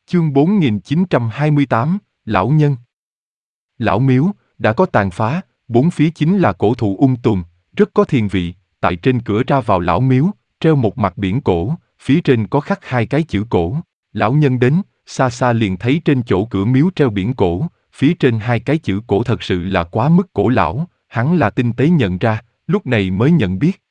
Chương 4928, Lão Nhân. Lão miếu, đã có tàn phá, bốn phía chính là cổ thụ tùm, rất có thiền vị. Tại trên cửa ra vào lão miếu, treo một mặt biển cổ, phía trên có khắc hai cái chữ cổ. Lão Nhân đến, xa xa liền thấy trên chỗ cửa miếu treo biển cổ, phía trên hai cái chữ cổ thật sự là quá mức cổ lão, hắn là tinh tế nhận ra, lúc này mới nhận biết.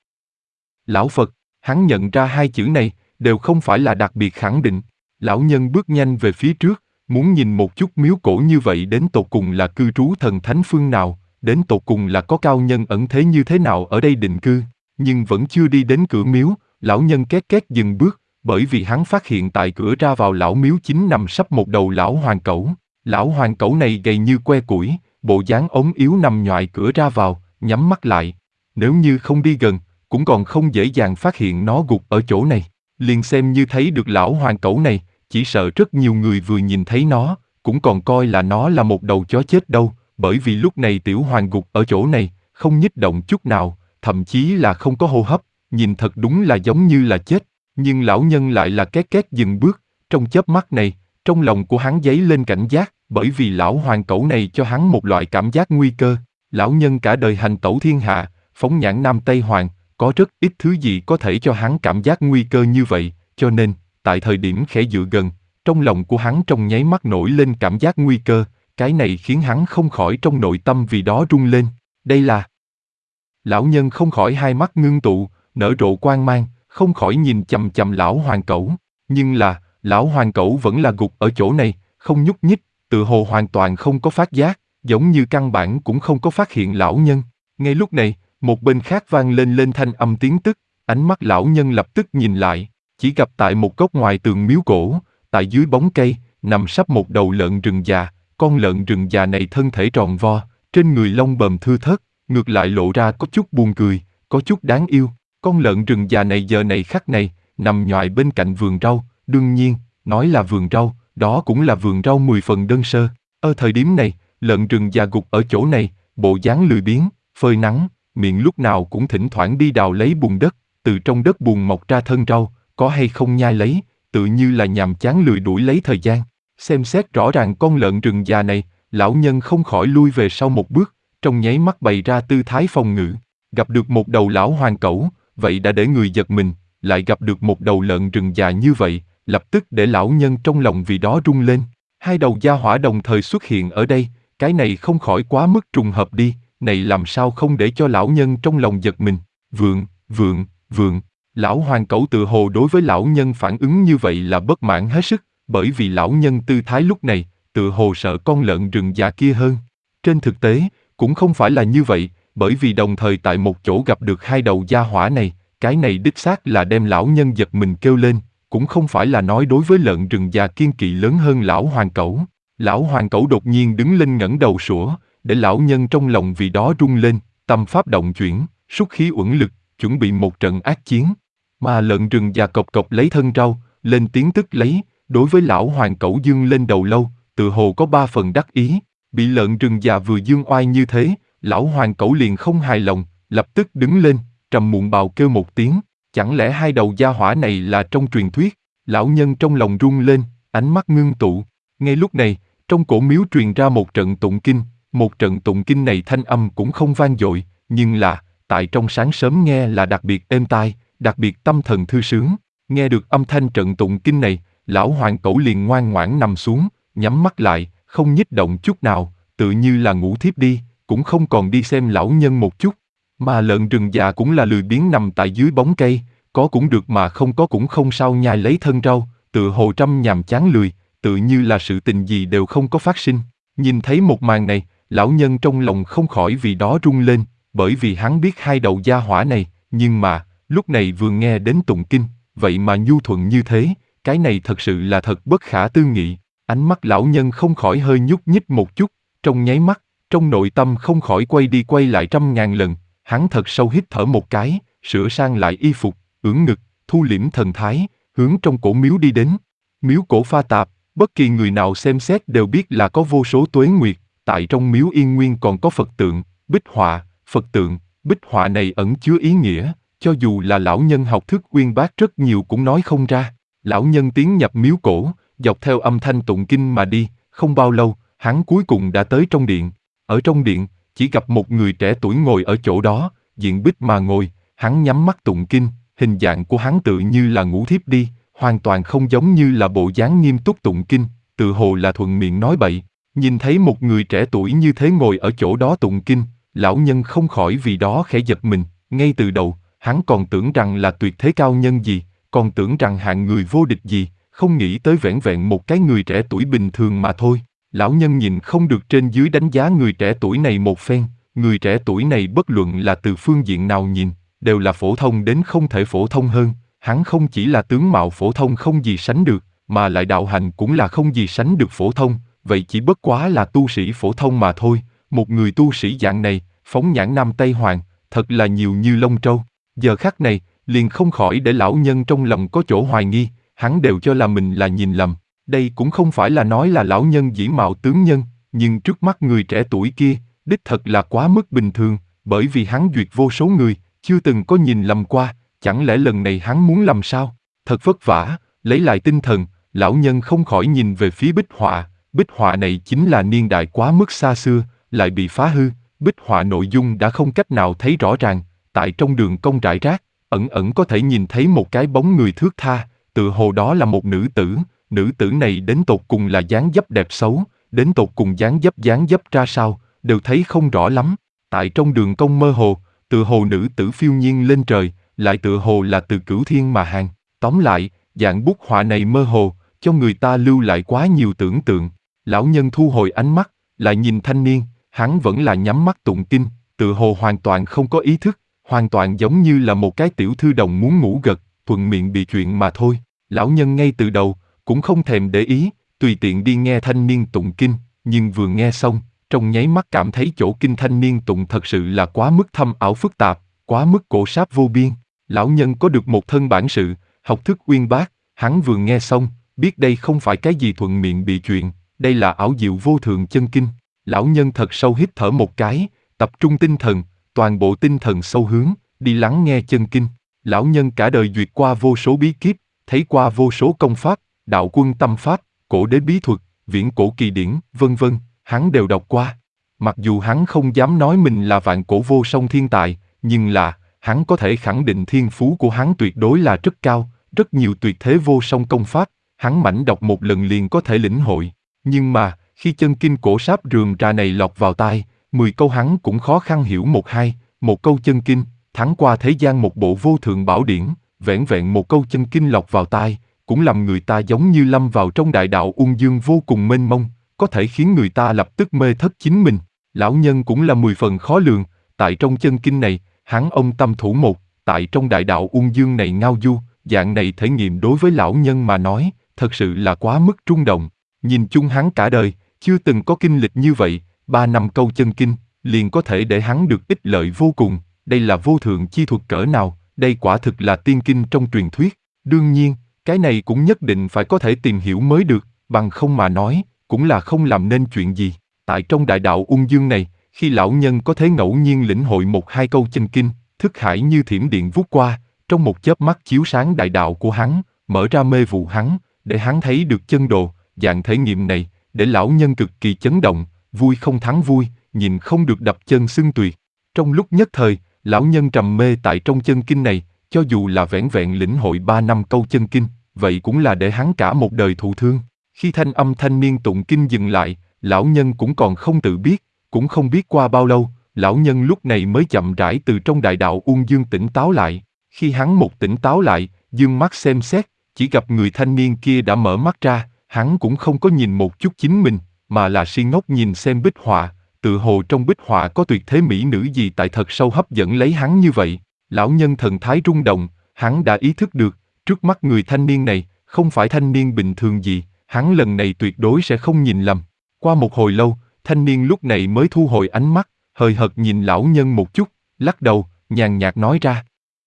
Lão Phật, hắn nhận ra hai chữ này, đều không phải là đặc biệt khẳng định. Lão Nhân bước nhanh về phía trước, muốn nhìn một chút miếu cổ như vậy đến tột cùng là cư trú thần thánh phương nào, đến tột cùng là có cao nhân ẩn thế như thế nào ở đây định cư. Nhưng vẫn chưa đi đến cửa miếu, lão Nhân két két dừng bước, bởi vì hắn phát hiện tại cửa ra vào lão miếu chính nằm sấp một đầu lão hoàng cẩu. Lão hoàng cẩu này gầy như que củi, bộ dáng ốm yếu nằm nhoại cửa ra vào, nhắm mắt lại. Nếu như không đi gần, cũng còn không dễ dàng phát hiện nó gục ở chỗ này. Liền xem như thấy được lão hoàng cẩu này, chỉ sợ rất nhiều người vừa nhìn thấy nó, cũng còn coi là nó là một đầu chó chết đâu, bởi vì lúc này tiểu hoàng gục ở chỗ này, không nhích động chút nào, thậm chí là không có hô hấp, nhìn thật đúng là giống như là chết. Nhưng lão Nhân lại là két két dừng bước, trong chớp mắt này, trong lòng của hắn dấy lên cảnh giác, bởi vì lão hoàng cẩu này cho hắn một loại cảm giác nguy cơ. Lão Nhân cả đời hành tẩu thiên hạ, phóng nhãn Nam Tây Hoàng, có rất ít thứ gì có thể cho hắn cảm giác nguy cơ như vậy, cho nên, tại thời điểm khẽ dựa gần, trong lòng của hắn trong nháy mắt nổi lên cảm giác nguy cơ, cái này khiến hắn không khỏi trong nội tâm vì đó rung lên. Đây là... Lão Nhân không khỏi hai mắt ngưng tụ, nở rộ quang mang, không khỏi nhìn chằm chằm lão hoàng cẩu. Nhưng là, lão hoàng cẩu vẫn là gục ở chỗ này, không nhúc nhích, tựa hồ hoàn toàn không có phát giác, giống như căn bản cũng không có phát hiện lão Nhân. Ngay lúc này, một bên khác vang lên thanh âm tiếng tức, ánh mắt lão Nhân lập tức nhìn lại, chỉ gặp tại một góc ngoài tường miếu cổ, tại dưới bóng cây, nằm sấp một đầu lợn rừng già. Con lợn rừng già này thân thể tròn vo, trên người lông bờm thưa thớt, ngược lại lộ ra có chút buồn cười, có chút đáng yêu. Con lợn rừng già này giờ này khắc này, nằm nhoại bên cạnh vườn rau, đương nhiên, nói là vườn rau, đó cũng là vườn rau 10 phần đơn sơ. Ở thời điểm này, lợn rừng già gục ở chỗ này, bộ dáng lười biếng, phơi nắng, miệng lúc nào cũng thỉnh thoảng đi đào lấy bùn đất, từ trong đất bùn mọc ra thân rau, có hay không nhai lấy, tự như là nhàm chán lười đuổi lấy thời gian. Xem xét rõ ràng con lợn rừng già này, lão Nhân không khỏi lui về sau một bước, trong nháy mắt bày ra tư thái phòng ngự. Gặp được một đầu lão hoàng cẩu, vậy đã để người giật mình, lại gặp được một đầu lợn rừng già như vậy, lập tức để lão Nhân trong lòng vì đó rung lên. Hai đầu gia hỏa đồng thời xuất hiện ở đây, cái này không khỏi quá mức trùng hợp đi, này làm sao không để cho lão Nhân trong lòng giật mình. Vượng. Lão hoàng cẩu tự hồ đối với lão Nhân phản ứng như vậy là bất mãn hết sức, bởi vì lão Nhân tư thái lúc này, tự hồ sợ con lợn rừng già kia hơn. Trên thực tế, cũng không phải là như vậy, bởi vì đồng thời tại một chỗ gặp được hai đầu gia hỏa này, cái này đích xác là đem lão Nhân giật mình kêu lên, cũng không phải là nói đối với lợn rừng già kiên kỵ lớn hơn lão hoàng cẩu. Lão hoàng cẩu đột nhiên đứng lên ngẩng đầu sủa, để lão Nhân trong lòng vì đó rung lên, tâm pháp động chuyển, súc khí uẩn lực, chuẩn bị một trận ác chiến. Mà lợn rừng già cộc cộc lấy thân rau, lên tiếng tức lấy, đối với lão hoàng cẩu dương lên đầu lâu, tự hồ có 3 phần đắc ý. Bị lợn rừng già vừa dương oai như thế, lão hoàng cẩu liền không hài lòng, lập tức đứng lên, trầm muộn bào kêu một tiếng. Chẳng lẽ hai đầu gia hỏa này là trong truyền thuyết? Lão Nhân trong lòng rung lên, ánh mắt ngưng tụ. Ngay lúc này, trong cổ miếu truyền ra một trận tụng kinh. Một trận tụng kinh này thanh âm cũng không vang dội, nhưng là, tại trong sáng sớm nghe là đặc biệt êm tai, đặc biệt tâm thần thư sướng. Nghe được âm thanh trận tụng kinh này, lão hoàng cẩu liền ngoan ngoãn nằm xuống, nhắm mắt lại, không nhích động chút nào, tự như là ngủ thiếp đi, cũng không còn đi xem lão Nhân một chút. Mà lợn rừng già cũng là lười biếng nằm tại dưới bóng cây, có cũng được mà không có cũng không sao nhai lấy thân rau, tự hồ trăm nhàm chán lười, tự như là sự tình gì đều không có phát sinh. Nhìn thấy một màn này, lão Nhân trong lòng không khỏi vì đó rung lên, bởi vì hắn biết hai đầu gia hỏa này, nhưng mà, lúc này vừa nghe đến tụng kinh, vậy mà nhu thuận như thế, cái này thật sự là thật bất khả tư nghị. Ánh mắt lão Nhân không khỏi hơi nhúc nhích một chút, trong nháy mắt, trong nội tâm không khỏi quay đi quay lại 100.000 lần, hắn thật sâu hít thở một cái, sửa sang lại y phục, ưỡn ngực, thu liễm thần thái, hướng trong cổ miếu đi đến. Miếu cổ pha tạp, bất kỳ người nào xem xét đều biết là có vô số tuế nguyệt, tại trong miếu Yên Nguyên còn có Phật tượng, bích họa, Phật tượng, bích họa này ẩn chứa ý nghĩa, cho dù là lão Nhân học thức uyên bác rất nhiều cũng nói không ra. Lão Nhân tiến nhập miếu cổ, dọc theo âm thanh tụng kinh mà đi, không bao lâu, hắn cuối cùng đã tới trong điện. Ở trong điện, chỉ gặp một người trẻ tuổi ngồi ở chỗ đó, diện bích mà ngồi, hắn nhắm mắt tụng kinh, hình dạng của hắn tự như là ngủ thiếp đi, hoàn toàn không giống như là bộ dáng nghiêm túc tụng kinh, tự hồ là thuận miệng nói bậy. Nhìn thấy một người trẻ tuổi như thế ngồi ở chỗ đó tụng kinh, lão nhân không khỏi vì đó khẽ giật mình, ngay từ đầu, hắn còn tưởng rằng là tuyệt thế cao nhân gì, còn tưởng rằng hạng người vô địch gì, không nghĩ tới vẻn vẹn một cái người trẻ tuổi bình thường mà thôi. Lão nhân nhìn không được trên dưới đánh giá người trẻ tuổi này một phen, người trẻ tuổi này bất luận là từ phương diện nào nhìn, đều là phổ thông đến không thể phổ thông hơn, hắn không chỉ là tướng mạo phổ thông không gì sánh được, mà lại đạo hành cũng là không gì sánh được phổ thông, vậy chỉ bất quá là tu sĩ phổ thông mà thôi, một người tu sĩ dạng này, phóng nhãn Nam Tây Hoàng, thật là nhiều như lông trâu. Giờ khắc này, liền không khỏi để lão nhân trong lòng có chỗ hoài nghi, hắn đều cho là mình là nhìn lầm. Đây cũng không phải là nói là lão nhân dĩ mạo tướng nhân, nhưng trước mắt người trẻ tuổi kia, đích thật là quá mức bình thường, bởi vì hắn duyệt vô số người, chưa từng có nhìn lầm qua, chẳng lẽ lần này hắn muốn làm sao? Thật vất vả, lấy lại tinh thần, lão nhân không khỏi nhìn về phía bích họa này chính là niên đại quá mức xa xưa, lại bị phá hư, bích họa nội dung đã không cách nào thấy rõ ràng, tại trong đường cong rải rác, ẩn ẩn có thể nhìn thấy một cái bóng người thướt tha, tựa hồ đó là một nữ tử này đến tột cùng là dáng dấp đẹp xấu, đến tột cùng dáng dấp ra sao, đều thấy không rõ lắm. Tại trong đường cong mơ hồ, tựa hồ nữ tử phiêu nhiên lên trời, lại tựa hồ là từ cửu thiên mà hàng. Tóm lại, dạng bút họa này mơ hồ, cho người ta lưu lại quá nhiều tưởng tượng. Lão nhân thu hồi ánh mắt, lại nhìn thanh niên, hắn vẫn là nhắm mắt tụng kinh, tựa hồ hoàn toàn không có ý thức, hoàn toàn giống như là một cái tiểu thư đồng muốn ngủ gật, thuận miệng bị chuyện mà thôi. Lão nhân ngay từ đầu, cũng không thèm để ý, tùy tiện đi nghe thanh niên tụng kinh, nhưng vừa nghe xong, trong nháy mắt cảm thấy chỗ kinh thanh niên tụng thật sự là quá mức thâm ảo phức tạp, quá mức cổ sáp vô biên. Lão nhân có được một thân bản sự, học thức uyên bác, hắn vừa nghe xong, biết đây không phải cái gì thuận miệng bị chuyện, đây là ảo diệu vô thượng chân kinh. Lão nhân thật sâu hít thở một cái, tập trung tinh thần, toàn bộ tinh thần sâu hướng, đi lắng nghe chân kinh. Lão nhân cả đời duyệt qua vô số bí kíp, thấy qua vô số công pháp, đạo quân tâm pháp, cổ đế bí thuật, viễn cổ kỳ điển, vân vân, hắn đều đọc qua. Mặc dù hắn không dám nói mình là vạn cổ vô song thiên tài, nhưng là, hắn có thể khẳng định thiên phú của hắn tuyệt đối là rất cao, rất nhiều tuyệt thế vô song công pháp, hắn mảnh đọc một lần liền có thể lĩnh hội. Nhưng mà, khi chân kinh cổ sáp rườm rà này lọt vào tai, 10 câu hắn cũng khó khăn hiểu một hai, một câu chân kinh, thắng qua thế gian một bộ vô thượng bảo điển, vẻn vẹn một câu chân kinh lọt vào tai, cũng làm người ta giống như lâm vào trong đại đạo ung dương vô cùng mênh mông, có thể khiến người ta lập tức mê thất chính mình. Lão nhân cũng là 10 phần khó lường, tại trong chân kinh này, hắn ông tâm thủ một, tại trong đại đạo ung dương này ngao du, dạng này thể nghiệm đối với lão nhân mà nói, thật sự là quá mức trung động. Nhìn chung hắn cả đời, chưa từng có kinh lịch như vậy, 3 năm câu chân kinh, liền có thể để hắn được ích lợi vô cùng, đây là vô thượng chi thuật cỡ nào, đây quả thực là tiên kinh trong truyền thuyết. Đương nhiên, cái này cũng nhất định phải có thể tìm hiểu mới được, bằng không mà nói, cũng là không làm nên chuyện gì. Tại trong đại đạo ung dương này, khi lão nhân có thể ngẫu nhiên lĩnh hội một hai câu chân kinh, thức hải như thiểm điện vút qua, trong một chớp mắt chiếu sáng đại đạo của hắn, mở ra mê vụ hắn, để hắn thấy được chân đồ, dạng thể nghiệm này, để lão nhân cực kỳ chấn động, vui không thắng vui, nhìn không được đập chân xưng tuyệt. Trong lúc nhất thời, lão nhân trầm mê tại trong chân kinh này, cho dù là vẻn vẹn lĩnh hội 3 năm câu chân kinh, vậy cũng là để hắn cả một đời thụ thương. Khi thanh âm thanh niên tụng kinh dừng lại, lão nhân cũng còn không tự biết, cũng không biết qua bao lâu, lão nhân lúc này mới chậm rãi từ trong đại đạo ung dương tỉnh táo lại. Khi hắn một tỉnh táo lại, dương mắt xem xét, chỉ gặp người thanh niên kia đã mở mắt ra, hắn cũng không có nhìn một chút chính mình, mà là si ngốc nhìn xem bích họa, tự hồ trong bích họa có tuyệt thế mỹ nữ gì tại thật sâu hấp dẫn lấy hắn như vậy. Lão nhân thần thái rung động, hắn đã ý thức được, trước mắt người thanh niên này, không phải thanh niên bình thường gì, hắn lần này tuyệt đối sẽ không nhìn lầm. Qua một hồi lâu, thanh niên lúc này mới thu hồi ánh mắt, hời hợt nhìn lão nhân một chút, lắc đầu, nhàn nhạt nói ra.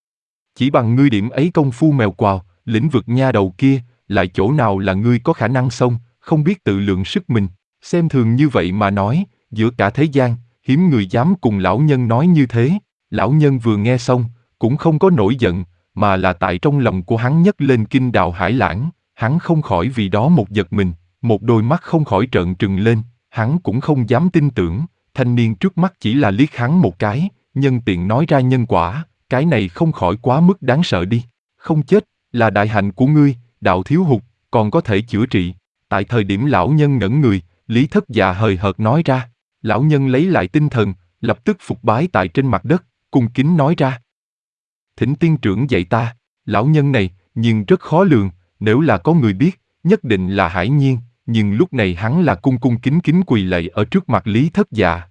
Chỉ bằng ngươi điểm ấy công phu mèo quào, lĩnh vực nha đầu kia, lại chỗ nào là ngươi có khả năng xông, không biết tự lượng sức mình, xem thường như vậy mà nói, giữa cả thế gian, hiếm người dám cùng lão nhân nói như thế. Lão nhân vừa nghe xong, cũng không có nổi giận, mà là tại trong lòng của hắn nhấc lên kinh đạo hải lãng, Hắn không khỏi vì đó một giật mình, một đôi mắt không khỏi trợn trừng lên, hắn cũng không dám tin tưởng, thanh niên trước mắt chỉ là liếc hắn một cái, nhân tiện nói ra nhân quả, cái này không khỏi quá mức đáng sợ đi. Không chết, là đại hạnh của ngươi, đạo thiếu hụt, còn có thể chữa trị. Tại thời điểm lão nhân ngẩn người, Lý Thất Dạ hời hợt nói ra. Lão nhân lấy lại tinh thần, lập tức phục bái tại trên mặt đất, cung kính nói ra. Thỉnh tiên trưởng dạy ta, lão nhân này, nhưng rất khó lường, nếu là có người biết, nhất định là Hải Nhiên, nhưng lúc này hắn là cung cung kính kính quỳ lạy ở trước mặt Lý Thất Dạ.